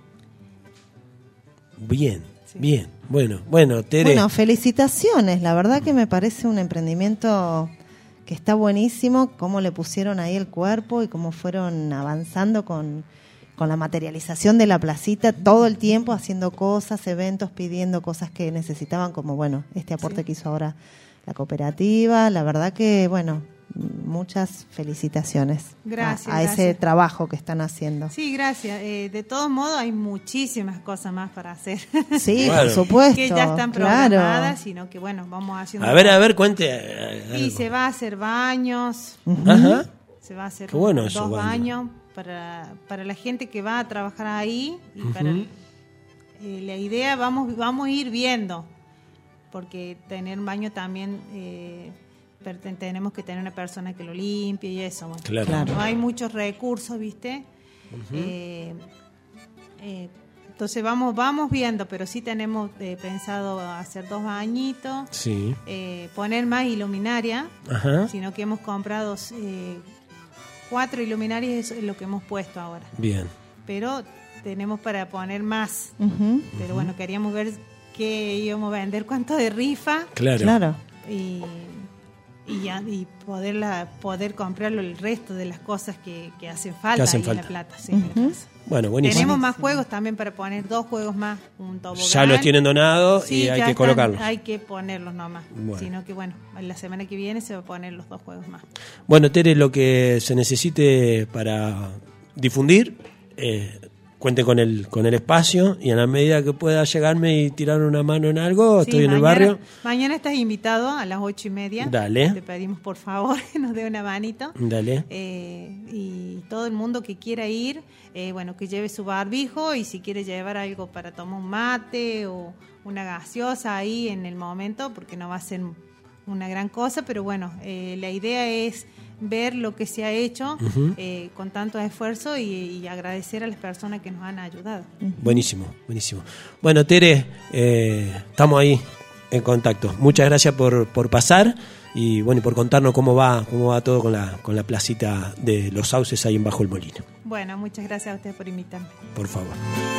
Bien, bien. Bueno, Tere. Bueno, felicitaciones. La verdad que me parece un emprendimiento que está buenísimo, cómo le pusieron ahí el cuerpo y cómo fueron avanzando con la materialización de la placita todo el tiempo, haciendo cosas, eventos, pidiendo cosas que necesitaban, como bueno, este aporte que hizo ahora la cooperativa. La verdad que, bueno, muchas felicitaciones Gracias, a ese gracias. trabajo que están haciendo. Sí, gracias. De todos modos, hay muchísimas cosas más para hacer. Sí, Claro. por supuesto. Que ya están claro. programadas, sino que bueno, vamos haciendo. A ver, cuente. Y algo. se va a hacer baños, Ajá. se va a hacer Qué bueno dos eso, baños para la gente que va a trabajar ahí y para la idea vamos a ir viendo, porque tener un baño también tenemos que tener una persona que lo limpie y eso. Bueno, Claro. no hay muchos recursos, ¿viste? Entonces vamos viendo, pero sí tenemos pensado hacer 2 bañitos, Sí. poner más iluminaria, Ajá. sino que hemos comprado 4 iluminarias, es lo que hemos puesto ahora. Bien. Pero tenemos para poner más. Ujú. Pero bueno, queríamos ver qué íbamos a vender, cuánto de rifa Claro. y poder comprarlo el resto de las cosas que hacen falta Que hacen ahí falta. en La Plata. Sí, Ujú. Bueno, buenísimo. tenemos más juegos también para poner 2 juegos más, un tobogán. Ya los tienen donados Sí, y hay ya que están, colocarlos. hay que ponerlos nomás. Bueno. Sino que bueno, la semana que viene se va a poner los 2 juegos más. Bueno, Tere, lo que se necesite para difundir, cuente con el espacio y en la medida que pueda llegarme y tirar una mano en algo, Sí, estoy en el mañana- barrio. Mañana estás invitado a las 8:30. Dale. Te pedimos por favor que nos dé una manito. Dale. Y todo el mundo que quiera ir, bueno, que lleve su barbijo y si quiere llevar algo para tomar un mate o una gaseosa ahí en el momento, porque no va a ser una gran cosa, pero bueno, la idea es ver lo que se ha hecho con tanto esfuerzo y agradecer a las personas que nos han ayudado. Buenísimo, buenísimo. Bueno, Tere, estamos ahí en contacto. Muchas gracias por pasar y bueno, y por contarnos cómo va todo con la placita de Los Sauces ahí en Bajo el Molino. Bueno, muchas gracias a ustedes por invitarme. Por favor.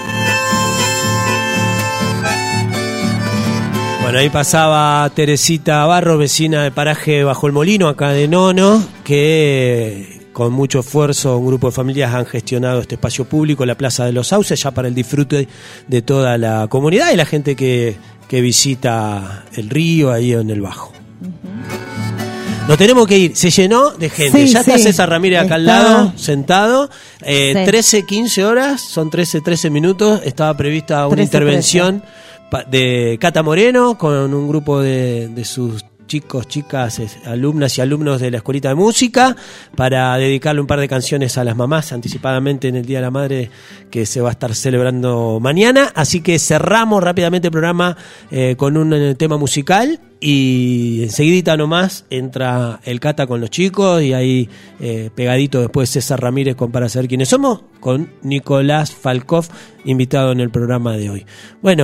Bueno, ahí pasaba Teresita Barros, vecina de paraje Bajo el Molino, acá de Nono, que con mucho esfuerzo un grupo de familias han gestionado este espacio público, la Plaza de los Sauces, ya para el disfrute de toda la comunidad y la gente que visita el río ahí en el Bajo. Nos tenemos que ir, se llenó de gente. Sí, ya está sí. César Ramírez acá al lado, sentado. 13, 15 horas, son 13 minutos. Estaba prevista una 13. intervención de Cata Moreno con un grupo de sus chicos, chicas, alumnas y alumnos de la Escuelita de Música para dedicarle un par de canciones a las mamás anticipadamente en el Día de la Madre que se va a estar celebrando mañana. Así que cerramos rápidamente el programa con un tema musical y enseguidita nomás entra el Cata con los chicos y ahí pegadito después César Ramírez con Para Saber Quiénes Somos con Nicolás Falkov invitado en el programa de hoy.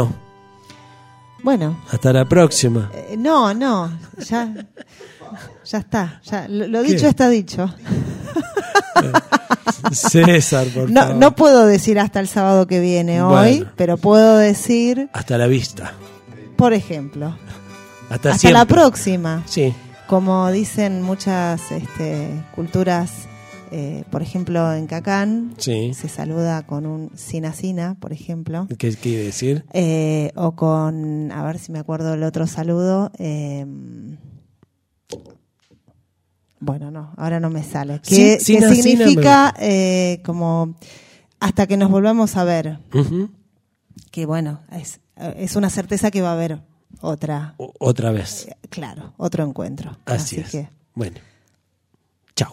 Bueno, hasta la próxima. No, ya está. Ya, lo dicho está dicho. César, por favor. No puedo decir hasta el sábado que viene hoy, pero puedo decir... Hasta la vista. Por ejemplo. Hasta la próxima. Sí. Como dicen muchas culturas, por ejemplo en Cacán, sí, se saluda con un sina, por ejemplo. ¿Qué quiere decir? O con, a ver si me acuerdo el otro saludo. Bueno, no, ahora no me sale. Que significa como hasta que nos volvamos a ver. Uh-huh. Que bueno, es una certeza que va a haber otra vez. Claro, otro encuentro. Así es. Que, bueno, chao.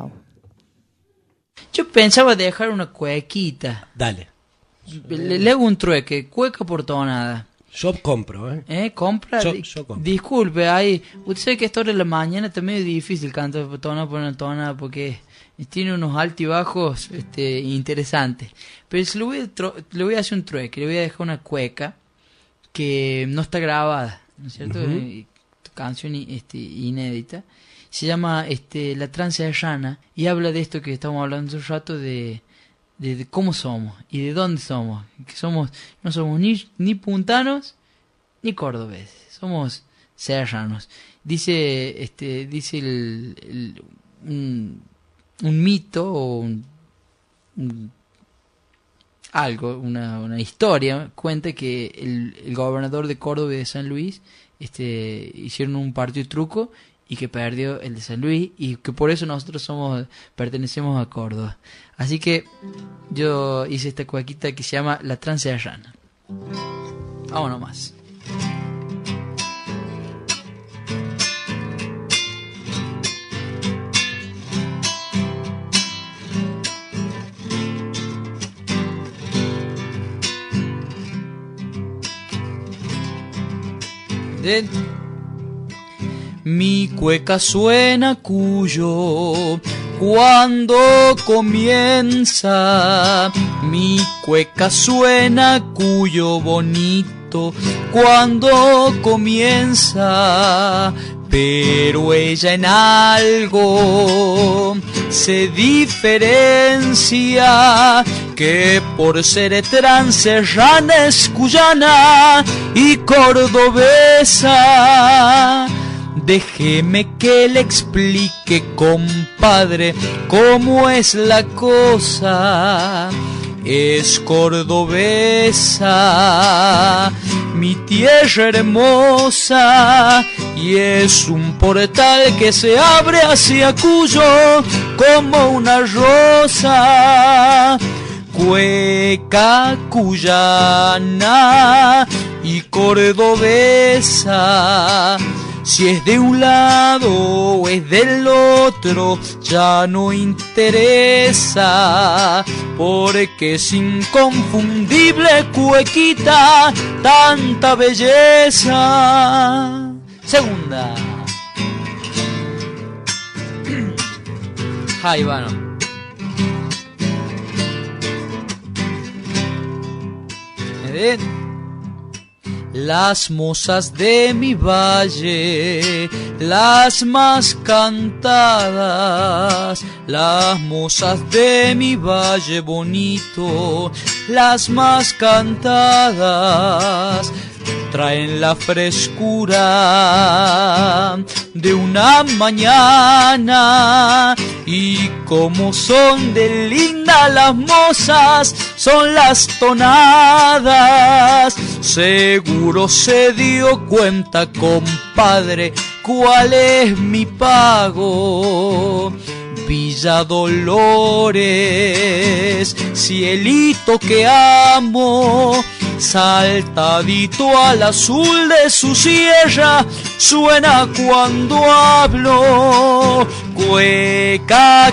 Yo pensaba dejar una cuequita. Dale. Le hago un trueque, cueca por tonada. Yo compro, ¿Compra? Yo compro. Disculpe, ahí. Usted sabe que a esta hora de la mañana está medio difícil cantar tonada por una tonada porque tiene unos altos y bajos interesantes. Pero si le voy a hacer un trueque, le voy a dejar una cueca que no está grabada, ¿no es cierto? Uh-huh. Canción inédita. Se llama La Transerrana y habla de esto que estamos hablando hace un rato de cómo somos y de dónde somos. Que no somos ni puntanos ni cordobeses, somos serranos. Dice un mito o una historia cuenta que el gobernador de Córdoba y de San Luis hicieron un partido de truco y que perdió el de San Luis y que por eso nosotros pertenecemos a Córdoba. Así que yo hice esta cuequita que se llama La Transerrana. Vámonos más. Mi cueca suena Cuyo cuando comienza. Mi cueca suena Cuyo bonito cuando comienza. Pero ella en algo se diferencia, que por ser transerrana es cuyana y cordobesa. Déjeme que le explique, compadre, cómo es la cosa. Es cordobesa, mi tierra hermosa, y es un portal que se abre hacia Cuyo como una rosa. Cueca cuyana y cordobesa, si es de un lado o es del otro, ya no interesa, porque es inconfundible cuequita, tanta belleza. Segunda. Ahí va, ¿no? ¿Me ven? Las mozas de mi valle, las más cantadas, las mozas de mi valle bonito, las más cantadas, traen la frescura de una mañana, y como son de lindas las mozas, son las tonadas. Seguro se dio cuenta, compadre, cuál es mi pago. Villa Dolores, cielito que amo, saltadito al azul de su sierra, suena cuando hablo. Cueca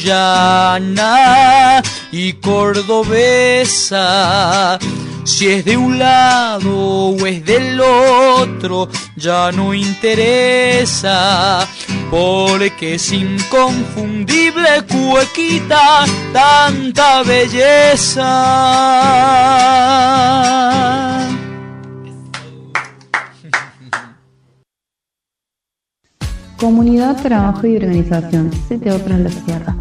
cuyana y cordobesa, si es de un lado o es del otro, ya no interesa, porque es inconfundible cuequita, tanta belleza. Comunidad, Trabajo y Organización, CTO Tras la Sierra,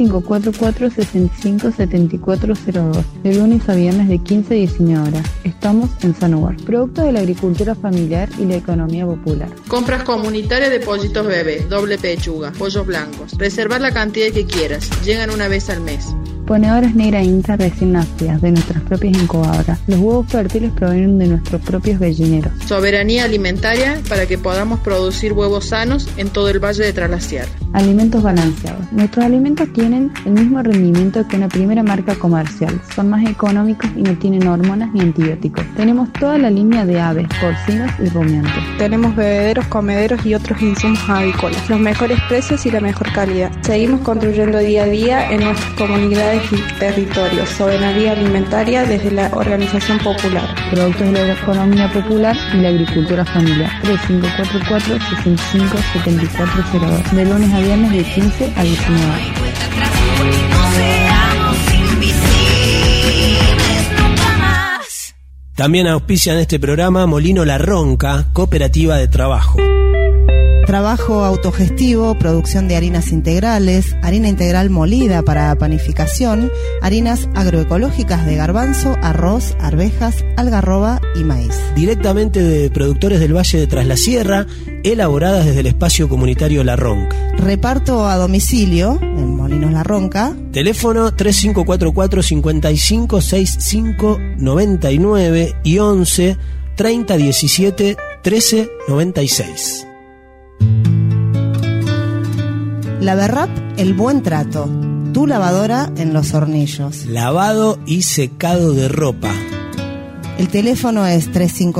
3544-657402, de lunes a viernes de 15 a 19 horas. Estamos en Sanobar. Productos de la agricultura familiar y la economía popular. Compras comunitarias de pollitos bebés, doble pechuga, pollos blancos. Reservar la cantidad que quieras, llegan una vez al mes. Ponedoras negra inta recién nacidas de nuestras propias incubadoras. Los huevos fértiles provienen de nuestros propios gallineros. Soberanía alimentaria para que podamos producir huevos sanos en todo el Valle de Tras la Sierra. Alimentos balanceados. Nuestros alimentos tienen el mismo rendimiento que una primera marca comercial. Son más económicos y no tienen hormonas ni antibióticos. Tenemos toda la línea de aves, porcinos y rumiantes. Tenemos bebederos, comederos y otros insumos avícolas. Los mejores precios y la mejor calidad. Seguimos construyendo día a día en nuestras comunidades y territorios. Soberanía alimentaria desde la organización popular. Productos de la economía popular y la agricultura familiar. 3544-657402. De lunes a viernes de 15 a 19 horas. También auspician este programa Molino La Ronca, cooperativa de trabajo. Trabajo autogestivo, producción de harinas integrales, harina integral molida para panificación, harinas agroecológicas de garbanzo, arroz, arvejas, algarroba y maíz. Directamente de productores del Valle de Tras la Sierra, elaboradas desde el espacio comunitario La Ronca. Reparto a domicilio en Molinos La Ronca. Teléfono 3544-556599 y 11 3017 1396. La Berrap, el buen trato. Tu lavadora en Los Hornillos. Lavado y secado de ropa. El teléfono es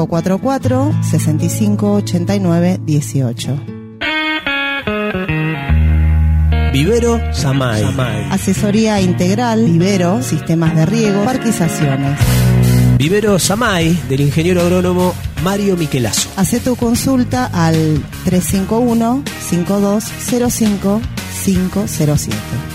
3544-658918. Vivero Samay. Asesoría integral, vivero, sistemas de riego, parquizaciones. Vivero Samay, del ingeniero agrónomo Mario Michelazo. Hacé tu consulta al 351-5205-507.